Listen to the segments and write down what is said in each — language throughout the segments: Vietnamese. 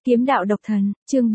Kiếm đạo độc thần, chương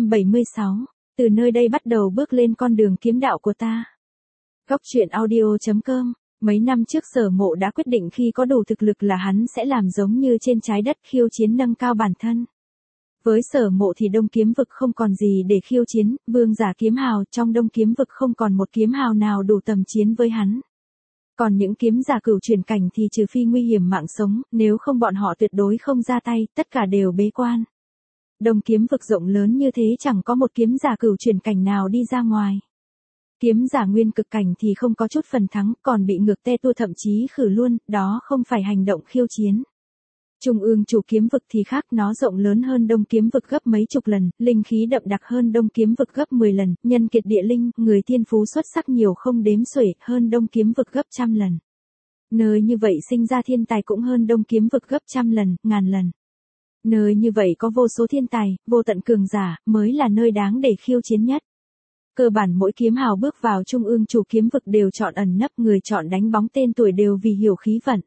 776. Từ nơi đây bắt đầu bước lên con đường kiếm đạo của ta. Góc truyện audio.com. Mấy năm trước Sở Mộ đã quyết định khi có đủ thực lực là hắn sẽ làm giống như trên trái đất, khiêu chiến nâng cao bản thân. Với Sở Mộ thì Đông Kiếm Vực không còn gì để khiêu chiến, vương giả kiếm hào trong Đông Kiếm Vực không còn một kiếm hào nào đủ tầm chiến với hắn. Còn những kiếm giả cửu chuyển cảnh thì trừ phi nguy hiểm mạng sống, nếu không bọn họ tuyệt đối không ra tay, tất cả đều bế quan. Đông Kiếm Vực rộng lớn như thế chẳng có một kiếm giả cửu chuyển cảnh nào đi ra ngoài. Kiếm giả nguyên cực cảnh thì không có chút phần thắng, còn bị ngược te tua thậm chí khử luôn, đó không phải hành động khiêu chiến. Trung ương chủ kiếm vực thì khác, nó rộng lớn hơn Đông Kiếm Vực gấp mấy chục lần, linh khí đậm đặc hơn Đông Kiếm Vực gấp 10 lần, nhân kiệt địa linh, người thiên phú xuất sắc nhiều không đếm xuể, hơn Đông Kiếm Vực gấp trăm lần. Nơi như vậy sinh ra thiên tài cũng hơn Đông Kiếm Vực gấp trăm lần, ngàn lần. Nơi như vậy có vô số thiên tài, vô tận cường giả, mới là nơi đáng để khiêu chiến nhất. Cơ bản mỗi kiếm hào bước vào trung ương chủ kiếm vực đều chọn ẩn nấp, người chọn đánh bóng tên tuổi đều vì hiểu khí vận.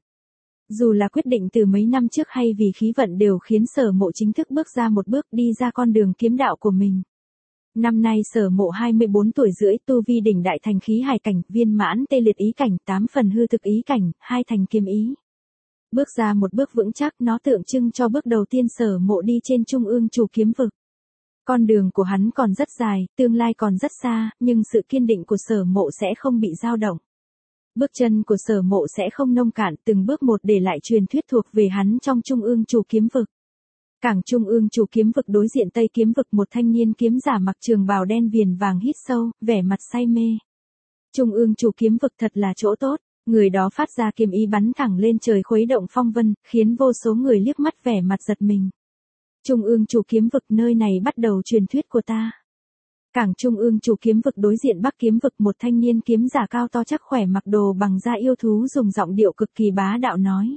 Dù là quyết định từ mấy năm trước hay vì khí vận đều khiến Sở Mộ chính thức bước ra một bước đi ra con đường kiếm đạo của mình. Năm nay Sở Mộ 24 tuổi rưỡi, tu vi đỉnh đại thành khí hải cảnh, viên mãn tê liệt ý cảnh, 8 phần hư thực ý cảnh, 2 thành kiếm ý. Bước ra một bước vững chắc, nó tượng trưng cho bước đầu tiên Sở Mộ đi trên trung ương chủ kiếm vực. Con đường của hắn còn rất dài, tương lai còn rất xa, nhưng sự kiên định của Sở Mộ sẽ không bị dao động. Bước chân của Sở Mộ sẽ không nông cạn, từng bước một để lại truyền thuyết thuộc về hắn trong trung ương chủ kiếm vực. Cảng trung ương chủ kiếm vực đối diện Tây Kiếm Vực, một thanh niên kiếm giả mặc trường bào đen viền vàng hít sâu, vẻ mặt say mê. Trung ương chủ kiếm vực thật là chỗ tốt. Người đó phát ra kiếm ý bắn thẳng lên trời, khuấy động phong vân, khiến vô số người liếc mắt vẻ mặt giật mình. Trung ương chủ kiếm vực, nơi này bắt đầu truyền thuyết của ta. Cảng trung ương chủ kiếm vực đối diện Bắc Kiếm Vực, một thanh niên kiếm giả cao to chắc khỏe mặc đồ bằng da yêu thú dùng giọng điệu cực kỳ bá đạo nói.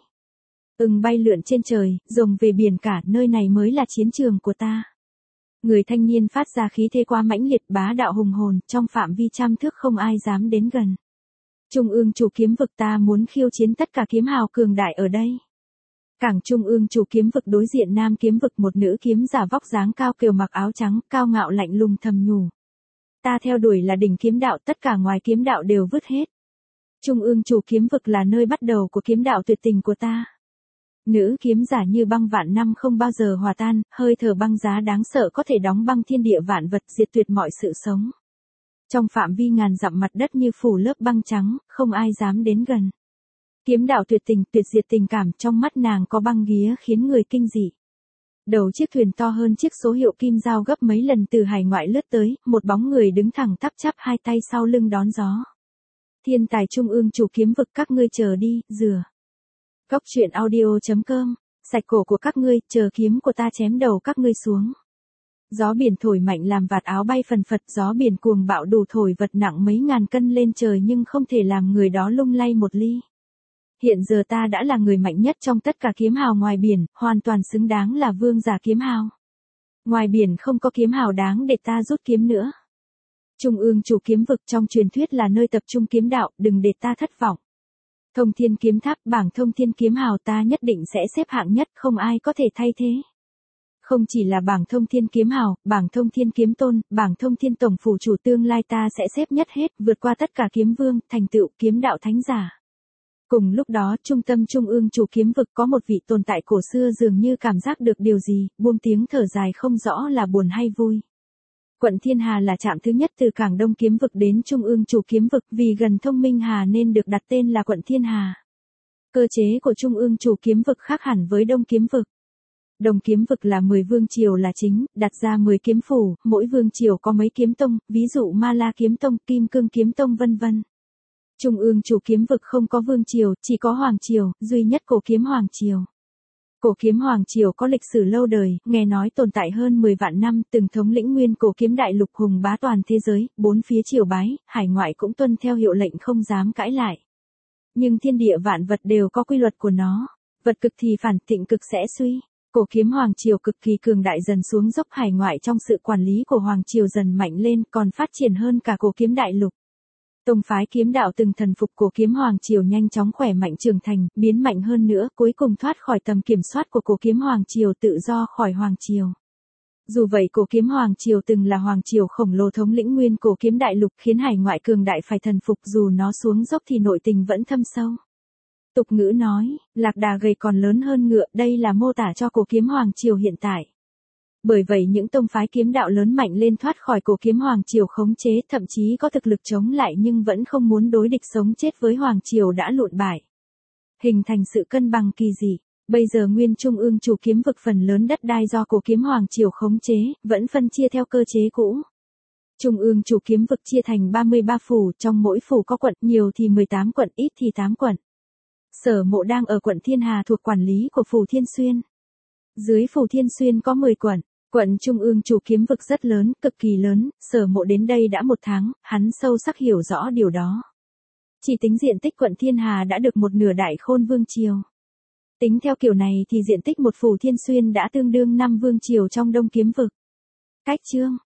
Bay lượn trên trời, rồng về biển cả, nơi này mới là chiến trường của ta. Người thanh niên phát ra khí thế quá mãnh liệt, bá đạo hùng hồn, trong phạm vi trăm thước không ai dám đến gần. Trung ương chủ kiếm vực, ta muốn khiêu chiến tất cả kiếm hào cường đại ở đây. Cảng trung ương chủ kiếm vực đối diện Nam Kiếm Vực, một nữ kiếm giả vóc dáng cao kiều mặc áo trắng, cao ngạo lạnh lùng thầm nhủ. Ta theo đuổi là đỉnh kiếm đạo, tất cả ngoài kiếm đạo đều vứt hết. Trung ương chủ kiếm vực là nơi bắt đầu của kiếm đạo tuyệt tình của ta. Nữ kiếm giả như băng vạn năm không bao giờ hòa tan, hơi thở băng giá đáng sợ có thể đóng băng thiên địa vạn vật, diệt tuyệt mọi sự sống. Trong phạm vi ngàn dặm mặt đất như phủ lớp băng trắng, không ai dám đến gần. Kiếm đạo tuyệt tình, tuyệt diệt tình cảm, trong mắt nàng có băng ghía khiến người kinh dị. Đầu chiếc thuyền to hơn chiếc số hiệu kim dao gấp mấy lần từ hải ngoại lướt tới, một bóng người đứng thẳng tắp chắp hai tay sau lưng đón gió. Thiên tài trung ương chủ kiếm vực, các ngươi chờ đi, rửa. Góc truyện audio.com. Sạch cổ của các ngươi, chờ kiếm của ta chém đầu các ngươi xuống. Gió biển thổi mạnh làm vạt áo bay phần phật, gió biển cuồng bạo đủ thổi vật nặng mấy ngàn cân lên trời nhưng không thể làm người đó lung lay một ly. Hiện giờ ta đã là người mạnh nhất trong tất cả kiếm hào ngoài biển, hoàn toàn xứng đáng là vương giả kiếm hào. Ngoài biển không có kiếm hào đáng để ta rút kiếm nữa. Trung ương chủ kiếm vực trong truyền thuyết là nơi tập trung kiếm đạo, đừng để ta thất vọng. Thông Thiên Kiếm Tháp, bảng Thông Thiên Kiếm Hào ta nhất định sẽ xếp hạng nhất, không ai có thể thay thế. Không chỉ là bảng Thông Thiên Kiếm Hào, bảng Thông Thiên Kiếm Tôn, bảng Thông Thiên Tổng Phủ Chủ, tương lai ta sẽ xếp nhất hết, vượt qua tất cả kiếm vương, thành tựu kiếm đạo thánh giả. Cùng lúc đó, trung tâm trung ương chủ kiếm vực có một vị tồn tại cổ xưa dường như cảm giác được điều gì, buông tiếng thở dài không rõ là buồn hay vui. Quận Thiên Hà là trạm thứ nhất từ cảng Đông Kiếm Vực đến trung ương chủ kiếm vực, vì gần Thông Minh Hà nên được đặt tên là Quận Thiên Hà. Cơ chế của trung ương chủ kiếm vực khác hẳn với Đông Kiếm Vực. Đông Kiếm Vực là 10 vương triều là chính, đặt ra 10 kiếm phủ, mỗi vương triều có mấy kiếm tông, ví dụ Ma La Kiếm Tông, Kim Cương Kiếm Tông vân vân. Trung ương chủ kiếm vực không có vương triều, chỉ có hoàng triều, duy nhất Cổ Kiếm Hoàng Triều. Cổ Kiếm Hoàng Triều có lịch sử lâu đời, nghe nói tồn tại hơn 10 vạn năm, từng thống lĩnh nguyên cổ kiếm đại lục, hùng bá toàn thế giới, bốn phía triều bái, hải ngoại cũng tuân theo hiệu lệnh không dám cãi lại. Nhưng thiên địa vạn vật đều có quy luật của nó, vật cực thì phản, thịnh cực sẽ suy. Cổ Kiếm Hoàng Triều cực kỳ cường đại dần xuống dốc, hải ngoại trong sự quản lý của Hoàng Triều dần mạnh lên, còn phát triển hơn cả cổ kiếm đại lục. Tông phái kiếm đạo từng thần phục Cổ Kiếm Hoàng Triều nhanh chóng khỏe mạnh trưởng thành, biến mạnh hơn nữa, cuối cùng thoát khỏi tầm kiểm soát của Cổ Kiếm Hoàng Triều, tự do khỏi Hoàng Triều. Dù vậy cổ kiếm Hoàng Triều từng là Hoàng Triều khổng lồ thống lĩnh nguyên cổ kiếm đại lục khiến hải ngoại cường đại phải thần phục dù nó xuống dốc thì nội tình vẫn thâm sâu. Tục ngữ nói, lạc đà gầy còn lớn hơn ngựa, đây là mô tả cho cổ kiếm Hoàng Triều hiện tại. Bởi vậy những tông phái kiếm đạo lớn mạnh lên thoát khỏi cổ kiếm Hoàng Triều khống chế thậm chí có thực lực chống lại nhưng vẫn không muốn đối địch sống chết với Hoàng Triều đã lụn bại. Hình thành sự cân bằng kỳ dị. Bây giờ nguyên trung ương chủ kiếm vực phần lớn đất đai do cổ kiếm Hoàng Triều khống chế, vẫn phân chia theo cơ chế cũ. Trung ương chủ kiếm vực chia thành 33 phủ, trong mỗi phủ có quận, nhiều thì 18 quận, ít thì 8 quận. Sở Mộ đang ở quận Thiên Hà thuộc quản lý của phủ Thiên Xuyên. Dưới phủ Thiên Xuyên có 10 quận. Quận Trung ương chủ kiếm vực rất lớn, cực kỳ lớn, Sở Mộ đến đây đã 1 tháng, hắn sâu sắc hiểu rõ điều đó. Chỉ tính diện tích quận Thiên Hà đã được một nửa Đại Khôn Vương Triều. Tính theo kiểu này thì diện tích một phủ Thiên Xuyên đã tương đương 5 vương triều trong Đông Kiếm vực. Cách chương